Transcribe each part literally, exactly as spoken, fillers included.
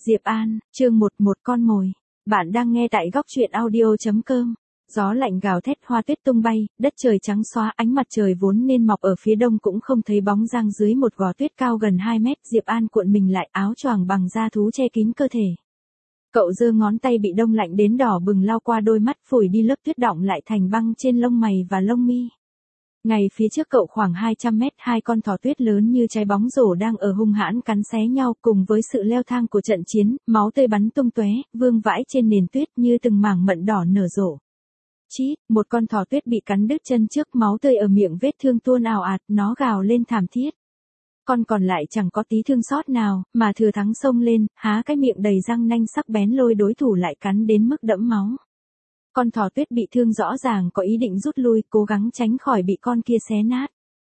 Diệp An, chương một, một con mồi. Bạn đang nghe tại góc truyện audio chấm com. Gió lạnh gào thét, hoa tuyết tung bay, đất trời trắng xóa, ánh mặt trời vốn nên mọc ở phía đông cũng không thấy bóng dáng dưới một gò tuyết cao gần hai mét. Diệp An cuộn mình lại, áo choàng bằng da thú che kín cơ thể. Cậu giơ ngón tay bị đông lạnh đến đỏ bừng lao qua đôi mắt, phủi đi lớp tuyết đọng lại thành băng trên lông mày và lông mi. Ngay phía trước cậu khoảng hai trăm mét, hai con thỏ tuyết lớn như trái bóng rổ đang ở hung hãn cắn xé nhau, cùng với sự leo thang của trận chiến, máu tươi bắn tung tóe, vương vãi trên nền tuyết như từng mảng mận đỏ nở rộ. Chít, một con thỏ tuyết bị cắn đứt chân trước, máu tươi ở miệng vết thương tuôn ào ạt, nó gào lên thảm thiết. Con còn lại chẳng có tí thương xót nào, mà thừa thắng xông lên, há cái miệng đầy răng nanh sắc bén lôi đối thủ lại cắn đến mức đẫm máu. Con thỏ tuyết bị thương rõ ràng có ý định rút lui, cố gắng tránh khỏi bị con kia xé nát.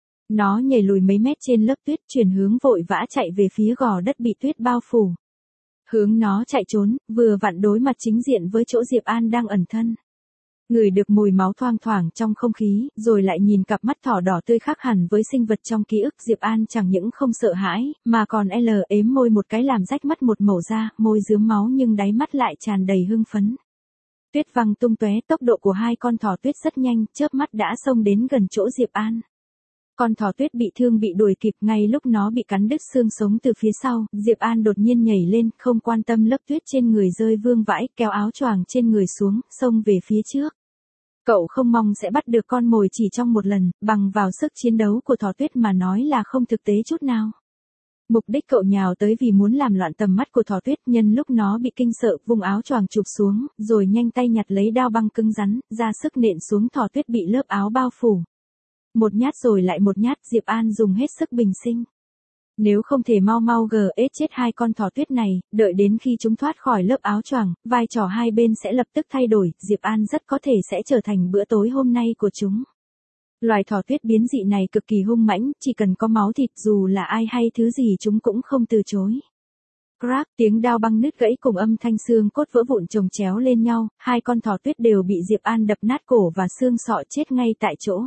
Nó nhảy lùi mấy mét trên lớp tuyết, chuyển hướng vội vã chạy về phía gò đất bị tuyết bao phủ. Hướng nó chạy trốn, vừa vặn đối mặt chính diện với chỗ Diệp An đang ẩn thân. Ngửi được mùi máu thoang thoảng trong không khí, rồi lại nhìn cặp mắt thỏ đỏ tươi khác hẳn với sinh vật trong ký ức, Diệp An chẳng những không sợ hãi, mà còn l ếm môi một cái làm rách mắt một mẩu da, môi rướm máu nhưng đáy mắt lại tràn đầy hưng phấn. Tuyết văng tung tóe, tốc độ của hai con thỏ tuyết rất nhanh, chớp mắt đã xông đến gần chỗ Diệp An. Con thỏ tuyết bị thương bị đuổi kịp, ngay lúc nó bị cắn đứt xương sống từ phía sau, Diệp An đột nhiên nhảy lên, không quan tâm lớp tuyết trên người rơi vương vãi, kéo áo choàng trên người xuống, xông về phía trước. Cậu không mong sẽ bắt được con mồi chỉ trong một lần, bằng vào sức chiến đấu của thỏ tuyết mà nói là không thực tế chút nào. Mục đích cậu nhào tới vì muốn làm loạn tầm mắt của thỏ tuyết, nhân lúc nó bị kinh sợ, vùng áo choàng chụp xuống, rồi nhanh tay nhặt lấy đao băng cứng rắn, ra sức nện xuống thỏ tuyết bị lớp áo bao phủ. Một nhát rồi lại một nhát, Diệp An dùng hết sức bình sinh. Nếu không thể mau mau gờ ết chết hai con thỏ tuyết này, đợi đến khi chúng thoát khỏi lớp áo choàng, vai trò hai bên sẽ lập tức thay đổi, Diệp An rất có thể sẽ trở thành bữa tối hôm nay của chúng. Loài thỏ tuyết biến dị này cực kỳ hung mãnh, chỉ cần có máu thịt dù là ai hay thứ gì chúng cũng không từ chối. Crack, tiếng đao băng nứt gãy cùng âm thanh xương cốt vỡ vụn chồng chéo lên nhau, hai con thỏ tuyết đều bị Diệp An đập nát cổ và xương sọ chết ngay tại chỗ.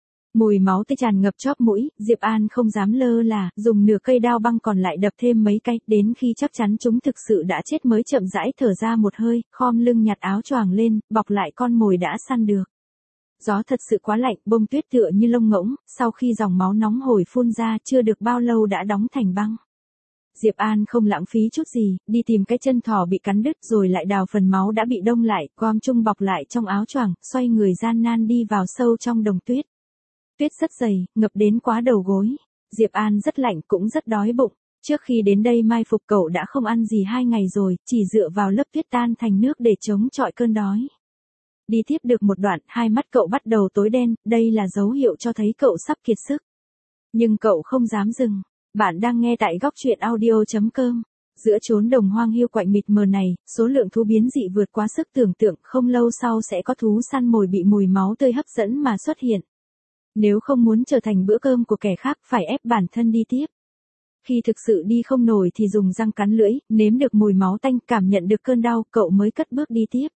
Mùi máu tươi tràn ngập chóp mũi, Diệp An không dám lơ là, dùng nửa cây đao băng còn lại đập thêm mấy cái, đến khi chắc chắn chúng thực sự đã chết mới chậm rãi thở ra một hơi, khom lưng nhặt áo choàng lên, bọc lại con mồi đã săn được. Gió thật sự quá lạnh, bông tuyết tựa như lông ngỗng, sau khi dòng máu nóng hổi phun ra chưa được bao lâu đã đóng thành băng. Diệp An không lãng phí chút gì, đi tìm cái chân thỏ bị cắn đứt rồi lại đào phần máu đã bị đông lại, gom chung bọc lại trong áo choàng, xoay người gian nan đi vào sâu trong đồng tuyết. Tuyết rất dày, ngập đến quá đầu gối. Diệp An rất lạnh cũng rất đói bụng. Trước khi đến đây mai phục cậu đã không ăn gì hai ngày rồi, chỉ dựa vào lớp tuyết tan thành nước để chống chọi cơn đói. Đi tiếp được một đoạn, hai mắt cậu bắt đầu tối đen, đây là dấu hiệu cho thấy cậu sắp kiệt sức. Nhưng cậu không dám dừng. Bạn đang nghe tại góc truyện audio chấm com. Giữa chốn đồng hoang hiu quạnh mịt mờ này, số lượng thú biến dị vượt quá sức tưởng tượng, không lâu sau sẽ có thú săn mồi bị mùi máu tươi hấp dẫn mà xuất hiện. Nếu không muốn trở thành bữa cơm của kẻ khác, phải ép bản thân đi tiếp. Khi thực sự đi không nổi thì dùng răng cắn lưỡi, nếm được mùi máu tanh, cảm nhận được cơn đau, cậu mới cất bước đi tiếp.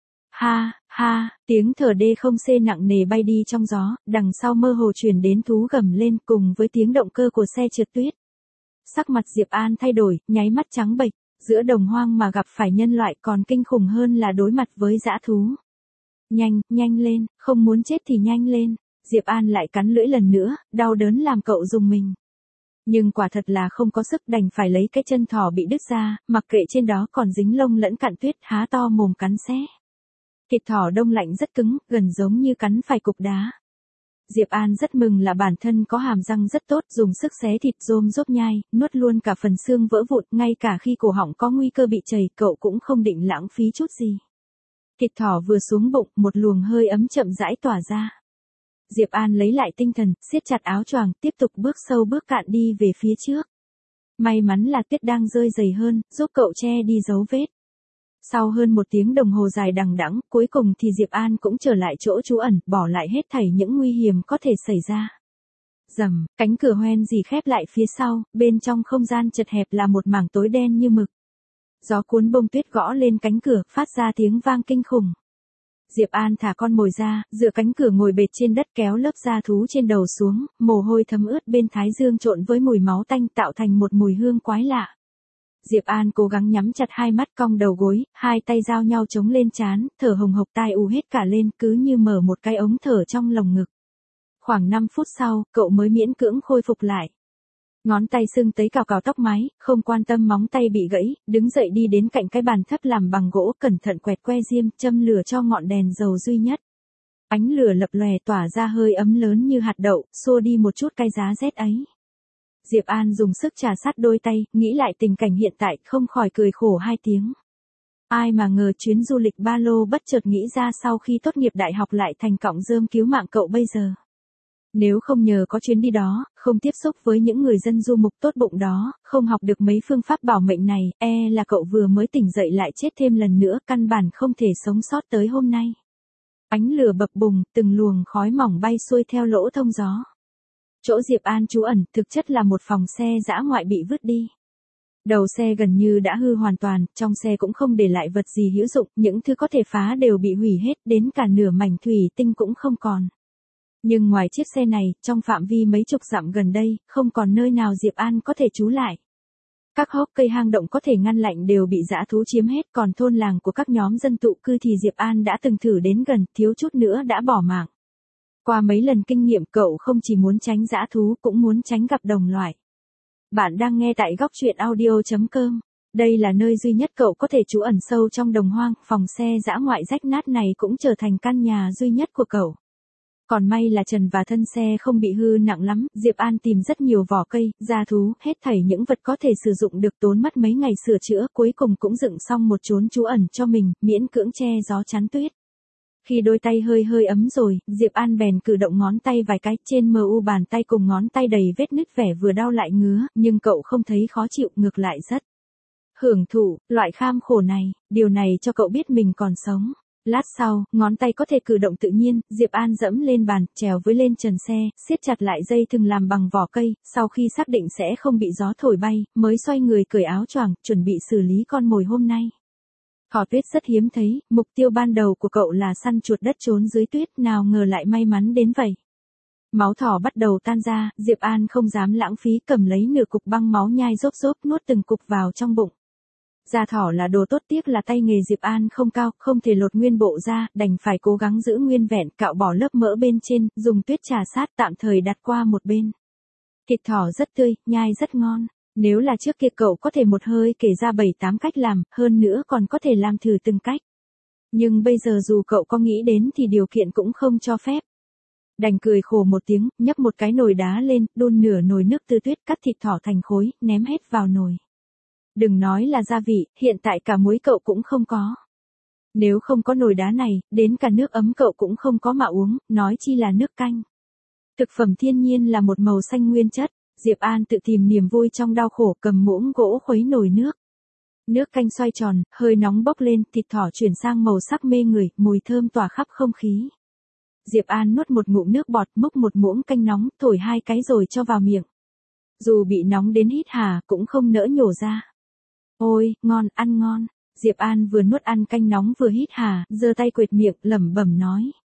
Ha, ha, tiếng thở đê không xê nặng nề bay đi trong gió, đằng sau mơ hồ truyền đến thú gầm lên cùng với tiếng động cơ của xe trượt tuyết. Sắc mặt Diệp An thay đổi, nháy mắt trắng bệch, giữa đồng hoang mà gặp phải nhân loại còn kinh khủng hơn là đối mặt với dã thú. Nhanh, nhanh lên, không muốn chết thì nhanh lên. Diệp An lại cắn lưỡi lần nữa, đau đớn làm cậu rùng mình. Nhưng quả thật là không có sức, đành phải lấy cái chân thỏ bị đứt ra, mặc kệ trên đó còn dính lông lẫn cặn tuyết, há to mồm cắn xé. Thịt thỏ đông lạnh rất cứng, gần giống như cắn phải cục đá. Diệp An rất mừng là bản thân có hàm răng rất tốt, dùng sức xé thịt rôm rốp nhai, nuốt luôn cả phần xương vỡ vụn, ngay cả khi cổ họng có nguy cơ bị chảy, cậu cũng không định lãng phí chút gì. Thịt thỏ vừa xuống bụng, một luồng hơi ấm chậm rãi tỏa ra. Diệp An lấy lại tinh thần, siết chặt áo choàng, tiếp tục bước sâu bước cạn đi về phía trước. May mắn là tuyết đang rơi dày hơn, giúp cậu che đi dấu vết. Sau hơn một tiếng đồng hồ dài đằng đẵng, cuối cùng thì Diệp An cũng trở lại chỗ trú ẩn, bỏ lại hết thảy những nguy hiểm có thể xảy ra. Rầm, cánh cửa hoen rì khép lại phía sau, bên trong không gian chật hẹp là một mảng tối đen như mực. Gió cuốn bông tuyết gõ lên cánh cửa, phát ra tiếng vang kinh khủng. Diệp An thả con mồi ra, dựa cánh cửa ngồi bệt trên đất, kéo lớp da thú trên đầu xuống, mồ hôi thấm ướt bên thái dương trộn với mùi máu tanh tạo thành một mùi hương quái lạ. Diệp An cố gắng nhắm chặt hai mắt, cong đầu gối, hai tay giao nhau chống lên trán, thở hồng hộc, tai ù hết cả lên, cứ như mở một cái ống thở trong lồng ngực. Khoảng năm phút sau, cậu mới miễn cưỡng khôi phục lại. Ngón tay sưng tấy cào cào tóc mái, không quan tâm móng tay bị gãy, đứng dậy đi đến cạnh cái bàn thấp làm bằng gỗ, cẩn thận quẹt que diêm, châm lửa cho ngọn đèn dầu duy nhất. Ánh lửa lập lòe tỏa ra hơi ấm lớn như hạt đậu, xua đi một chút cái giá rét ấy. Diệp An dùng sức trà sát đôi tay, nghĩ lại tình cảnh hiện tại, không khỏi cười khổ hai tiếng. Ai mà ngờ chuyến du lịch ba lô bất chợt nghĩ ra sau khi tốt nghiệp đại học lại thành cọng rơm cứu mạng cậu bây giờ. Nếu không nhờ có chuyến đi đó, không tiếp xúc với những người dân du mục tốt bụng đó, không học được mấy phương pháp bảo mệnh này, e là cậu vừa mới tỉnh dậy lại chết thêm lần nữa, căn bản không thể sống sót tới hôm nay. Ánh lửa bập bùng, từng luồng khói mỏng bay xuôi theo lỗ thông gió. Chỗ Diệp An trú ẩn thực chất là một phòng xe dã ngoại bị vứt đi. Đầu xe gần như đã hư hoàn toàn, trong xe cũng không để lại vật gì hữu dụng, những thứ có thể phá đều bị hủy hết, đến cả nửa mảnh thủy tinh cũng không còn. Nhưng ngoài chiếc xe này, trong phạm vi mấy chục dặm gần đây, không còn nơi nào Diệp An có thể trú lại. Các hốc cây hang động có thể ngăn lạnh đều bị dã thú chiếm hết, còn thôn làng của các nhóm dân tụ cư thì Diệp An đã từng thử đến gần, thiếu chút nữa đã bỏ mạng. Qua mấy lần kinh nghiệm, cậu không chỉ muốn tránh dã thú cũng muốn tránh gặp đồng loại. Bạn đang nghe tại góc truyện audio chấm com. Đây là nơi duy nhất cậu có thể trú ẩn sâu trong đồng hoang, phòng xe dã ngoại rách nát này cũng trở thành căn nhà duy nhất của cậu. Còn may là trần và thân xe không bị hư nặng lắm, Diệp An tìm rất nhiều vỏ cây, da thú, hết thảy những vật có thể sử dụng được, tốn mất mấy ngày sửa chữa, cuối cùng cũng dựng xong một chốn trú ẩn cho mình, miễn cưỡng che gió chắn tuyết. Khi đôi tay hơi hơi ấm rồi, Diệp An bèn cử động ngón tay vài cái, trên mu bàn tay cùng ngón tay đầy vết nứt, vẻ vừa đau lại ngứa, nhưng cậu không thấy khó chịu, ngược lại rất hưởng thụ loại kham khổ này, điều này cho cậu biết mình còn sống. Lát sau, ngón tay có thể cử động tự nhiên, Diệp An dẫm lên bàn, trèo với lên trần xe, siết chặt lại dây thừng làm bằng vỏ cây, sau khi xác định sẽ không bị gió thổi bay, mới xoay người cởi áo choàng, chuẩn bị xử lý con mồi hôm nay. Thỏ tuyết rất hiếm thấy, mục tiêu ban đầu của cậu là săn chuột đất trốn dưới tuyết, nào ngờ lại may mắn đến vậy. Máu thỏ bắt đầu tan ra, Diệp An không dám lãng phí, cầm lấy nửa cục băng máu nhai rốp rốp, nuốt từng cục vào trong bụng. Da thỏ là đồ tốt, tiếc là tay nghề Diệp An không cao, không thể lột nguyên bộ ra, đành phải cố gắng giữ nguyên vẹn, cạo bỏ lớp mỡ bên trên, dùng tuyết trà sát tạm thời đặt qua một bên. Thịt thỏ rất tươi, nhai rất ngon. Nếu là trước kia cậu có thể một hơi kể ra bảy tám cách làm, hơn nữa còn có thể làm thử từng cách. Nhưng bây giờ dù cậu có nghĩ đến thì điều kiện cũng không cho phép. Đành cười khổ một tiếng, nhấc một cái nồi đá lên, đun nửa nồi nước từ tuyết, cắt thịt thỏ thành khối, ném hết vào nồi. Đừng nói là gia vị, hiện tại cả muối cậu cũng không có. Nếu không có nồi đá này, đến cả nước ấm cậu cũng không có mà uống, nói chi là nước canh. Thực phẩm thiên nhiên là một màu xanh nguyên chất, Diệp An tự tìm niềm vui trong đau khổ, cầm muỗng gỗ khuấy nồi nước. Nước canh xoay tròn, hơi nóng bốc lên, thịt thỏ chuyển sang màu sắc mê người, mùi thơm tỏa khắp không khí. Diệp An nuốt một ngụm nước bọt, múc một muỗng canh nóng, thổi hai cái rồi cho vào miệng. Dù bị nóng đến hít hà, cũng không nỡ nhổ ra. Ôi, ngon, ăn ngon. Diệp An vừa nuốt ăn canh nóng vừa hít hà, giơ tay quệt miệng, lẩm bẩm nói.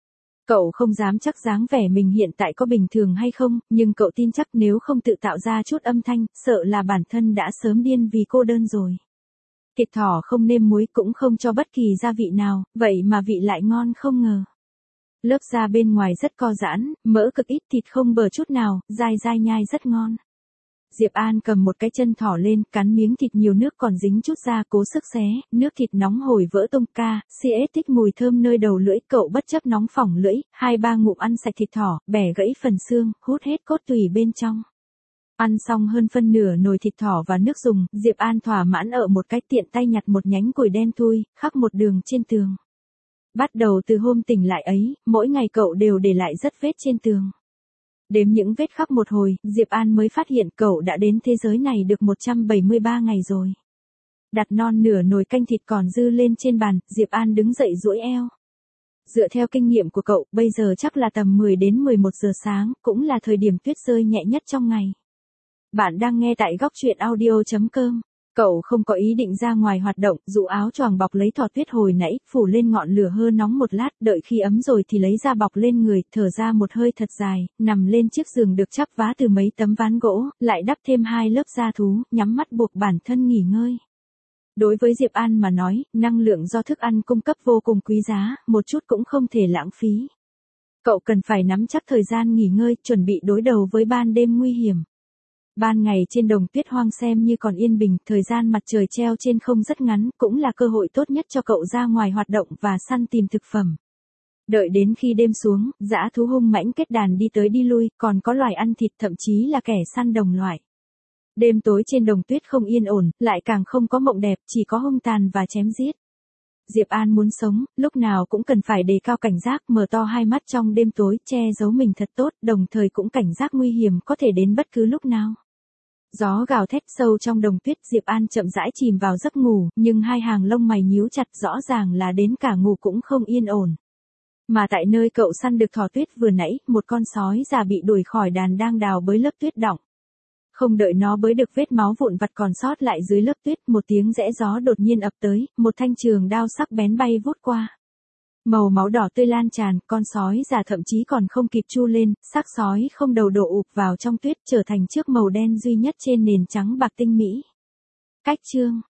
Cậu không dám chắc dáng vẻ mình hiện tại có bình thường hay không, nhưng cậu tin chắc nếu không tự tạo ra chút âm thanh, sợ là bản thân đã sớm điên vì cô đơn rồi. Thịt thỏ không nêm muối cũng không cho bất kỳ gia vị nào, vậy mà vị lại ngon không ngờ. Lớp da bên ngoài rất co giãn, mỡ cực ít, thịt không bờ chút nào, dai dai nhai rất ngon. Diệp An cầm một cái chân thỏ lên, cắn miếng thịt nhiều nước còn dính chút da, cố sức xé, nước thịt nóng hổi vỡ tung ca, siết tích mùi thơm nơi đầu lưỡi, cậu bất chấp nóng phỏng lưỡi, hai ba ngụm ăn sạch thịt thỏ, bẻ gãy phần xương, hút hết cốt tủy bên trong. Ăn xong hơn phân nửa nồi thịt thỏ và nước dùng, Diệp An thỏa mãn ở một cái, tiện tay nhặt một nhánh củi đen thui, khắc một đường trên tường. Bắt đầu từ hôm tỉnh lại ấy, mỗi ngày cậu đều để lại rất vết trên tường. Đếm những vết khắc một hồi, Diệp An mới phát hiện cậu đã đến thế giới này được một trăm bảy mươi ba ngày rồi. Đặt non nửa nồi canh thịt còn dư lên trên bàn, Diệp An đứng dậy duỗi eo. Dựa theo kinh nghiệm của cậu, bây giờ chắc là tầm mười đến mười một giờ sáng, cũng là thời điểm tuyết rơi nhẹ nhất trong ngày. Bạn đang nghe tại góc truyện audio chấm com. Cậu không có ý định ra ngoài hoạt động, dụ áo choàng bọc lấy thỏ tuyết hồi nãy, phủ lên ngọn lửa hơ nóng một lát, đợi khi ấm rồi thì lấy ra bọc lên người, thở ra một hơi thật dài, nằm lên chiếc giường được chắp vá từ mấy tấm ván gỗ, lại đắp thêm hai lớp da thú, nhắm mắt buộc bản thân nghỉ ngơi. Đối với Diệp An mà nói, năng lượng do thức ăn cung cấp vô cùng quý giá, một chút cũng không thể lãng phí. Cậu cần phải nắm chắc thời gian nghỉ ngơi, chuẩn bị đối đầu với ban đêm nguy hiểm. Ban ngày trên đồng tuyết hoang xem như còn yên bình, thời gian mặt trời treo trên không rất ngắn, cũng là cơ hội tốt nhất cho cậu ra ngoài hoạt động và săn tìm thực phẩm. Đợi đến khi đêm xuống, dã thú hung mãnh kết đàn đi tới đi lui, còn có loài ăn thịt thậm chí là kẻ săn đồng loại. Đêm tối trên đồng tuyết không yên ổn, lại càng không có mộng đẹp, chỉ có hung tàn và chém giết. Diệp An muốn sống, lúc nào cũng cần phải đề cao cảnh giác, mở to hai mắt trong đêm tối, che giấu mình thật tốt, đồng thời cũng cảnh giác nguy hiểm có thể đến bất cứ lúc nào. Gió gào thét sâu trong đồng tuyết, Diệp An chậm rãi chìm vào giấc ngủ, nhưng hai hàng lông mày nhíu chặt, rõ ràng là đến cả ngủ cũng không yên ổn. Mà tại nơi cậu săn được thỏ tuyết vừa nãy, một con sói già bị đuổi khỏi đàn đang đào bới lớp tuyết đọng. Không đợi nó bới được vết máu vụn vặt còn sót lại dưới lớp tuyết, một tiếng rẽ gió đột nhiên ập tới, một thanh trường đao sắc bén bay vút qua. Màu máu đỏ tươi lan tràn, con sói già thậm chí còn không kịp chu lên, xác sói không đầu đổ ụp vào trong tuyết, trở thành chiếc màu đen duy nhất trên nền trắng bạc tinh mỹ. Cách chương